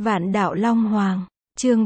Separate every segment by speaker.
Speaker 1: Vạn đạo Long Hoàng, chương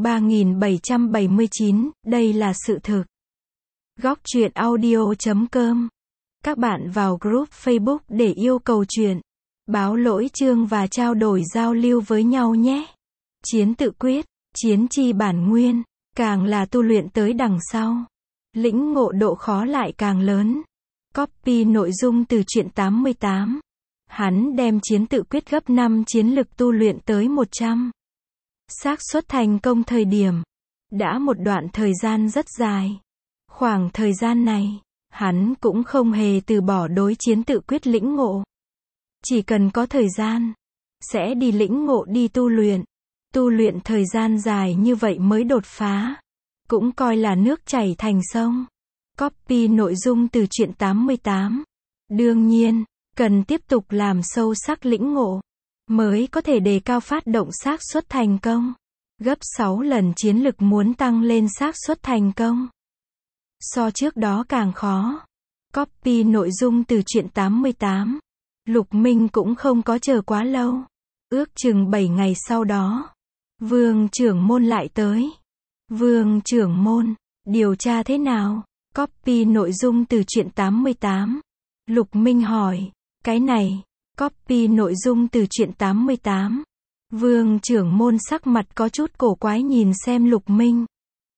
Speaker 1: 3779, đây là sự thực. Góc truyện audio.com. Các bạn vào group Facebook để yêu cầu truyện, báo lỗi chương và trao đổi giao lưu với nhau nhé. Chiến tự quyết, chiến chi bản nguyên, càng là tu luyện tới đằng sau, lĩnh ngộ độ khó lại càng lớn. Copy nội dung từ truyện 88. Hắn đem chiến tự quyết gấp 5 chiến lực tu luyện tới 100. Xác suất thành công thời điểm đã một đoạn thời gian rất dài. Khoảng thời gian này, hắn cũng không hề từ bỏ đối chiến tự quyết lĩnh ngộ. Chỉ cần có thời gian, sẽ đi lĩnh ngộ đi tu luyện. Tu luyện thời gian dài như vậy mới đột phá. Cũng coi là nước chảy thành sông. Copy nội dung từ truyện 88. Đương nhiên, cần tiếp tục làm sâu sắc lĩnh ngộ, mới có thể đề cao phát động xác suất thành công. Gấp 6 lần chiến lực muốn tăng lên xác suất thành công. So trước đó càng khó. Copy nội dung từ truyện 88. Lục Minh cũng không có chờ quá lâu. Ước chừng 7 ngày sau đó, Vương trưởng môn lại tới. Vương trưởng môn, điều tra thế nào? Copy nội dung từ truyện 88. Lục Minh hỏi. Cái này, copy nội dung từ truyện 88. Vương trưởng môn sắc mặt có chút cổ quái nhìn xem Lục Minh.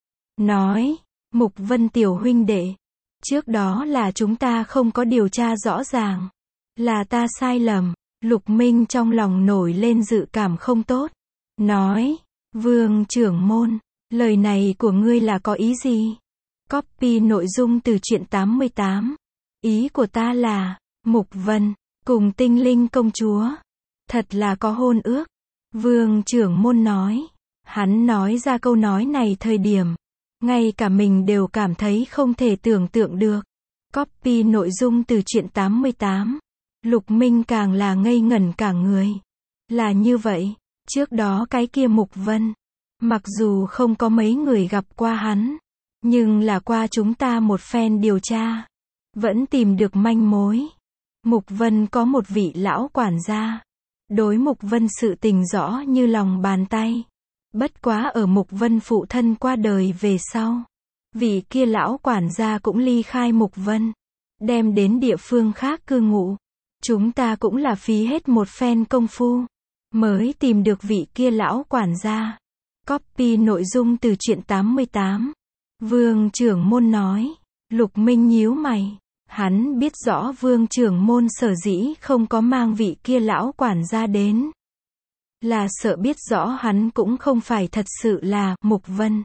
Speaker 1: Nói, Mục Vân tiểu huynh đệ, trước đó là chúng ta không có điều tra rõ ràng. Là ta sai lầm. Lục Minh trong lòng nổi lên dự cảm không tốt. Nói, Vương trưởng môn, lời này của ngươi là có ý gì? Copy nội dung từ truyện 88. Ý của ta là, Mục Vân cùng Tinh Linh công chúa thật là có hôn ước. Vương trưởng môn nói. Hắn nói ra câu nói này thời điểm, ngay cả mình đều cảm thấy không thể tưởng tượng được. Copy nội dung từ truyện 88. Lục Minh càng là ngây ngẩn cả người. Là như vậy, trước đó cái kia Mục Vân, mặc dù không có mấy người gặp qua hắn, nhưng là qua chúng ta một phen điều tra, vẫn tìm được manh mối. Mục Vân có một vị lão quản gia, đối Mục Vân sự tình rõ như lòng bàn tay. Bất quá ở Mục Vân phụ thân qua đời về sau, vị kia lão quản gia cũng ly khai Mục Vân, đem đến địa phương khác cư ngụ. Chúng ta cũng là phí hết một phen công phu, mới tìm được vị kia lão quản gia. Copy nội dung từ truyện 88. Vương trưởng môn nói. Lục Minh nhíu mày. Hắn biết rõ Vương trưởng môn sở dĩ không có mang vị kia lão quản gia đến, là sợ biết rõ hắn cũng không phải thật sự là Mục Vân.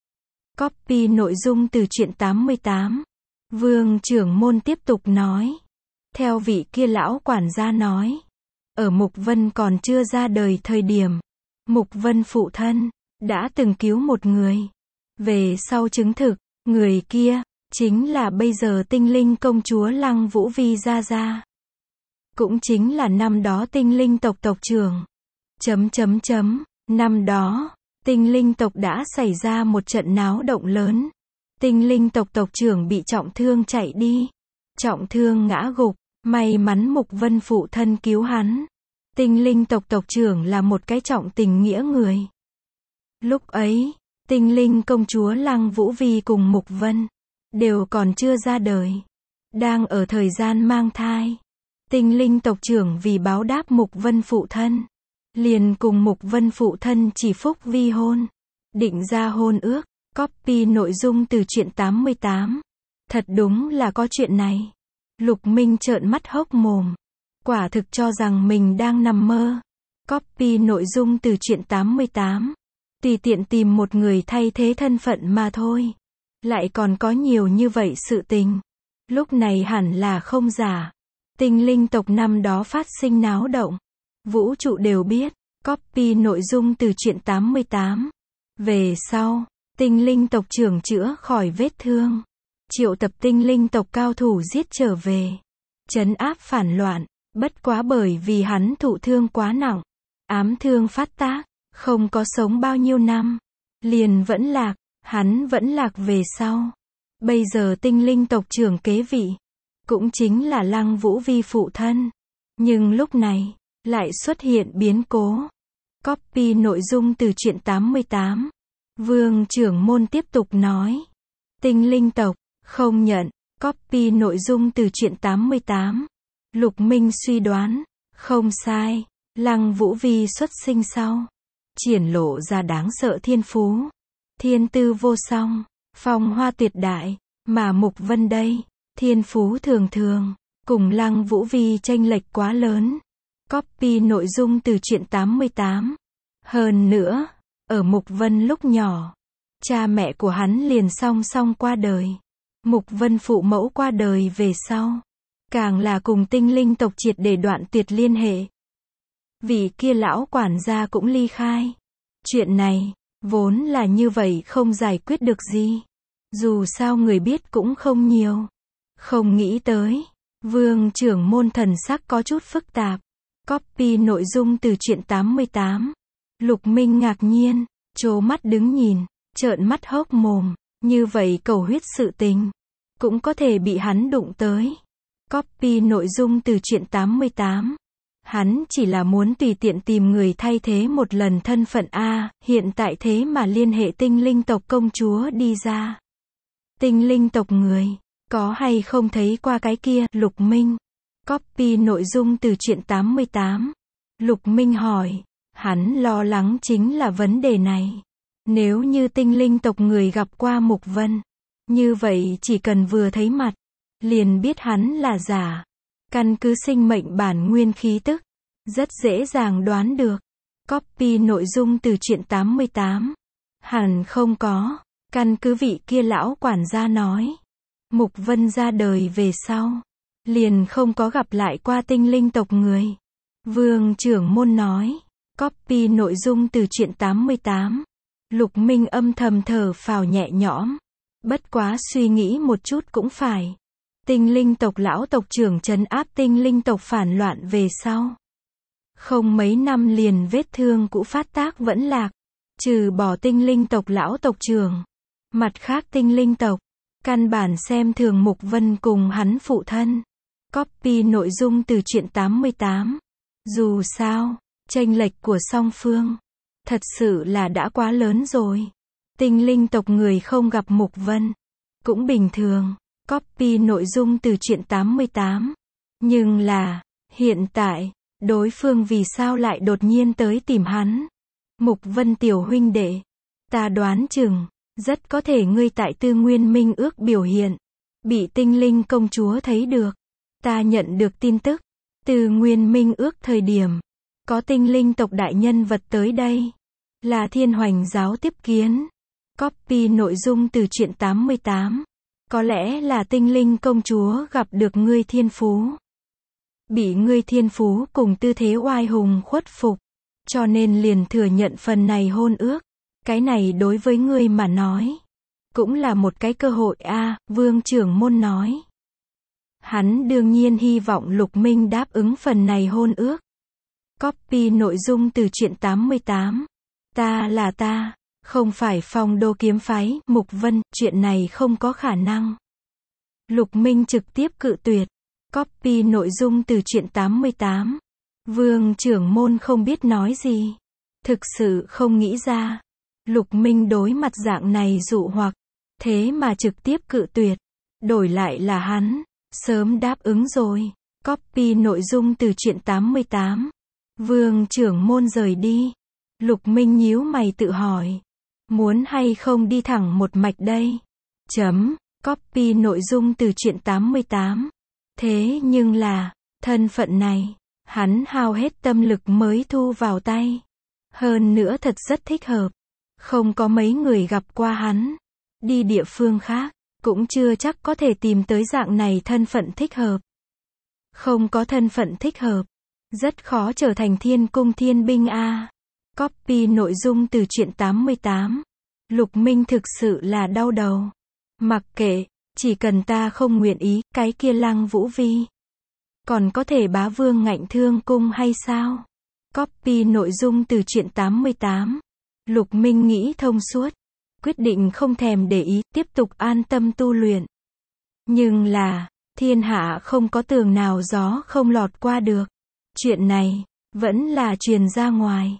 Speaker 1: Copy nội dung từ truyện 88. Vương trưởng môn tiếp tục nói. Theo vị kia lão quản gia nói, ở Mục Vân còn chưa ra đời thời điểm, Mục Vân phụ thân đã từng cứu một người. Về sau chứng thực, người kia chính là bây giờ Tinh Linh công chúa Lăng Vũ Vi gia gia. Cũng chính là năm đó Tinh Linh tộc tộc trưởng. Năm đó, Tinh Linh tộc đã xảy ra một trận náo động lớn. Tinh Linh tộc tộc trưởng bị trọng thương chạy đi. Trọng thương ngã gục, may mắn Mục Vân phụ thân cứu hắn. Tinh Linh tộc tộc trưởng là một cái trọng tình nghĩa người. Lúc ấy, Tinh Linh công chúa Lăng Vũ Vi cùng Mục Vân đều còn chưa ra đời, đang ở thời gian mang thai. Tinh Linh tộc trưởng vì báo đáp Mục Vân phụ thân, liền cùng Mục Vân phụ thân chỉ phúc vi hôn, định ra hôn ước. Copy nội dung từ truyện 88. Thật đúng là có chuyện này. Lục Minh trợn mắt hốc mồm, quả thực cho rằng mình đang nằm mơ. Copy nội dung từ truyện 88. Tùy tiện tìm một người thay thế thân phận mà thôi, lại còn có nhiều như vậy sự tình. Lúc này hẳn là không giả. Tinh Linh tộc năm đó phát sinh náo động, vũ trụ đều biết. Copy nội dung từ truyện 88. Về sau, Tinh Linh tộc trưởng chữa khỏi vết thương, triệu tập Tinh Linh tộc cao thủ giết trở về, trấn áp phản loạn. Bất quá bởi vì hắn thụ thương quá nặng, ám thương phát tác, không có sống bao nhiêu năm, liền vẫn lạc. Hắn vẫn lạc về sau. Bây giờ Tinh Linh tộc trưởng kế vị, cũng chính là Lăng Vũ Vi phụ thân. Nhưng lúc này, lại xuất hiện biến cố. Copy nội dung từ truyện 88. Vương Trưởng Môn tiếp tục nói. Tinh linh tộc, không nhận. Copy nội dung từ truyện 88. Lục Minh suy đoán, không sai, Lăng Vũ Vi xuất sinh sau, triển lộ ra đáng sợ thiên phú, thiên tư vô song, phong hoa tuyệt đại, mà Mục Vân đây, thiên phú thường thường, cùng Lăng Vũ Vi chênh lệch quá lớn. Copy nội dung từ truyện 88. Hơn nữa, ở Mục Vân lúc nhỏ, cha mẹ của hắn liền song song qua đời. Mục Vân phụ mẫu qua đời về sau, càng là cùng tinh linh tộc triệt để đoạn tuyệt liên hệ. Vị kia lão quản gia cũng ly khai. Chuyện này, vốn là như vậy không giải quyết được gì. Dù sao người biết cũng không nhiều. Không nghĩ tới, Vương Trưởng Môn thần sắc có chút phức tạp. Copy nội dung từ truyện 88. Lục Minh ngạc nhiên, trố mắt đứng nhìn, trợn mắt hốc mồm, như vậy cầu huyết sự tình, cũng có thể bị hắn đụng tới. Copy nội dung từ truyện 88. Hắn chỉ là muốn tùy tiện tìm người thay thế một lần thân phận A, hiện tại thế mà liên hệ tinh linh tộc công chúa đi ra. Tinh linh tộc người, có hay không thấy qua cái kia, Lục Minh? Copy nội dung từ truyện 88. Lục Minh hỏi, hắn lo lắng chính là vấn đề này. Nếu như tinh linh tộc người gặp qua Mục Vân, như vậy chỉ cần vừa thấy mặt, liền biết hắn là giả. Căn cứ sinh mệnh bản nguyên khí tức, rất dễ dàng đoán được. Copy nội dung từ truyện 88. Hẳn không có, căn cứ vị kia lão quản gia nói. Mục Vân ra đời về sau, liền không có gặp lại qua tinh linh tộc người. Vương Trưởng Môn nói. Copy nội dung từ truyện 88. Lục Minh âm thầm thở phào nhẹ nhõm. Bất quá suy nghĩ một chút cũng phải. Tinh linh tộc lão tộc trưởng trấn áp tinh linh tộc phản loạn về sau, không mấy năm liền vết thương cũ phát tác vẫn lạc. Trừ bỏ tinh linh tộc lão tộc trưởng, mặt khác tinh linh tộc, căn bản xem thường Mục Vân cùng hắn phụ thân. Copy nội dung từ truyện 88. Dù sao, chênh lệch của song phương, thật sự là đã quá lớn rồi. Tinh linh tộc người không gặp Mục Vân, cũng bình thường. Copy nội dung từ truyện 88. Nhưng là, hiện tại, đối phương vì sao lại đột nhiên tới tìm hắn? Mục Vân tiểu huynh đệ, ta đoán chừng, rất có thể ngươi tại Tư Nguyên Minh Ước biểu hiện, bị tinh linh công chúa thấy được. Ta nhận được tin tức, Tư Nguyên Minh Ước thời điểm, có tinh linh tộc đại nhân vật tới đây, là Thiên Hoành giáo tiếp kiến. Copy nội dung từ truyện 88. Có lẽ là tinh linh công chúa gặp được ngươi thiên phú, bị ngươi thiên phú cùng tư thế oai hùng khuất phục, cho nên liền thừa nhận phần này hôn ước. Cái này đối với ngươi mà nói, cũng là một cái cơ hội a, Vương Trưởng Môn nói. Hắn đương nhiên hy vọng Lục Minh đáp ứng phần này hôn ước. Copy nội dung từ truyện 88. Ta là ta, không phải Phong Đô kiếm phái, Mục Vân, chuyện này không có khả năng. Lục Minh trực tiếp cự tuyệt. Copy nội dung từ truyện 88. Vương Trưởng Môn không biết nói gì. Thực sự không nghĩ ra. Lục Minh đối mặt dạng này dụ hoặc, thế mà trực tiếp cự tuyệt. Đổi lại là hắn, sớm đáp ứng rồi. Copy nội dung từ truyện 88. Vương Trưởng Môn rời đi. Lục Minh nhíu mày tự hỏi, muốn hay không đi thẳng một mạch đây? Copy nội dung từ truyện 88. Thế nhưng là, thân phận này, hắn hao hết tâm lực mới thu vào tay. Hơn nữa thật rất thích hợp. Không có mấy người gặp qua hắn. Đi địa phương khác, cũng chưa chắc có thể tìm tới dạng này thân phận thích hợp. Không có thân phận thích hợp, rất khó trở thành thiên cung thiên binh a. Copy nội dung từ truyện 88. Lục Minh thực sự là đau đầu. Mặc kệ, chỉ cần ta không nguyện ý, cái kia Lăng Vũ Vi còn có thể bá vương ngạnh thương cung hay sao? Copy nội dung từ truyện 88. Lục Minh nghĩ thông suốt, quyết định không thèm để ý, tiếp tục an tâm tu luyện. Nhưng là, thiên hạ không có tường nào gió không lọt qua được. Chuyện này, vẫn là truyền ra ngoài.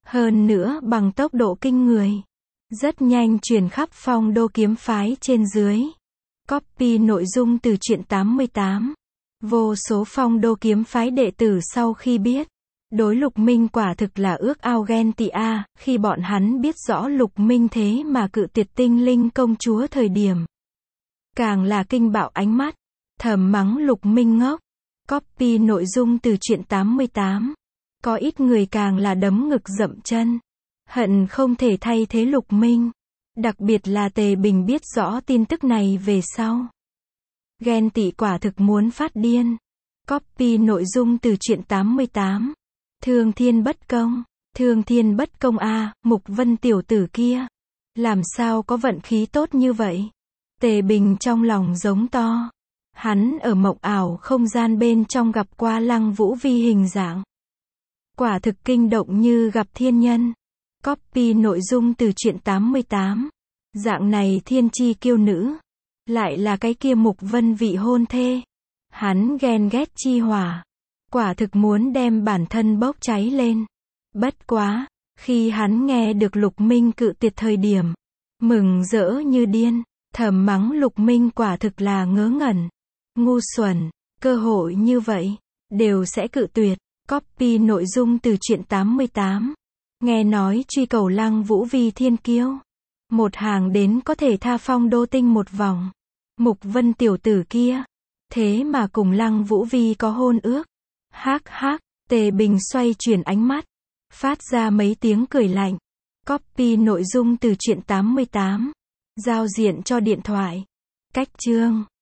Speaker 1: Hơn nữa bằng tốc độ kinh người. Rất nhanh truyền khắp phong đô kiếm phái trên dưới. Copy nội dung từ truyện 88. Vô số phong đô kiếm phái đệ tử sau khi biết, đối Lục Minh quả thực là ước ao ghen tị a, khi bọn hắn biết rõ Lục Minh thế mà cự tuyệt Tinh Linh công chúa thời điểm. Càng là kinh bạo ánh mắt, thầm mắng Lục Minh ngốc. Copy nội dung từ truyện 88. Có ít người càng là đấm ngực dậm chân. Hận không thể thay thế Lục Minh. Đặc biệt là Tề Bình biết rõ tin tức này về sau. Ghen tị quả thực muốn phát điên. Copy nội dung từ truyện 88. Thương thiên bất công. Thương thiên bất công a, Mục Vân tiểu tử kia. Làm sao có vận khí tốt như vậy? Tề Bình trong lòng giống to. Hắn ở mộng ảo không gian bên trong gặp qua Lăng Vũ Vi hình dạng. Quả thực kinh động như gặp thiên nhân. Copy nội dung từ truyện 88. Dạng này thiên chi kiêu nữ. Lại là cái kia Mục Vân vị hôn thê. Hắn ghen ghét chi hỏa. Quả thực muốn đem bản thân bốc cháy lên. Bất quá, khi hắn nghe được Lục Minh cự tuyệt thời điểm, mừng rỡ như điên, thầm mắng Lục Minh quả thực là ngớ ngẩn, ngu xuẩn, cơ hội như vậy, đều sẽ cự tuyệt. Copy nội dung từ truyện 88. Nghe nói truy cầu Lăng Vũ Vi thiên kiêu. Một hàng đến có thể tha phong đô tinh một vòng. Mục Vân tiểu tử kia. Thế mà cùng Lăng Vũ Vi có hôn ước. Hắc hắc, Tề Bình xoay chuyển ánh mắt. Phát ra mấy tiếng cười lạnh. Copy nội dung từ truyện 88. Giao diện cho điện thoại. Cách chương.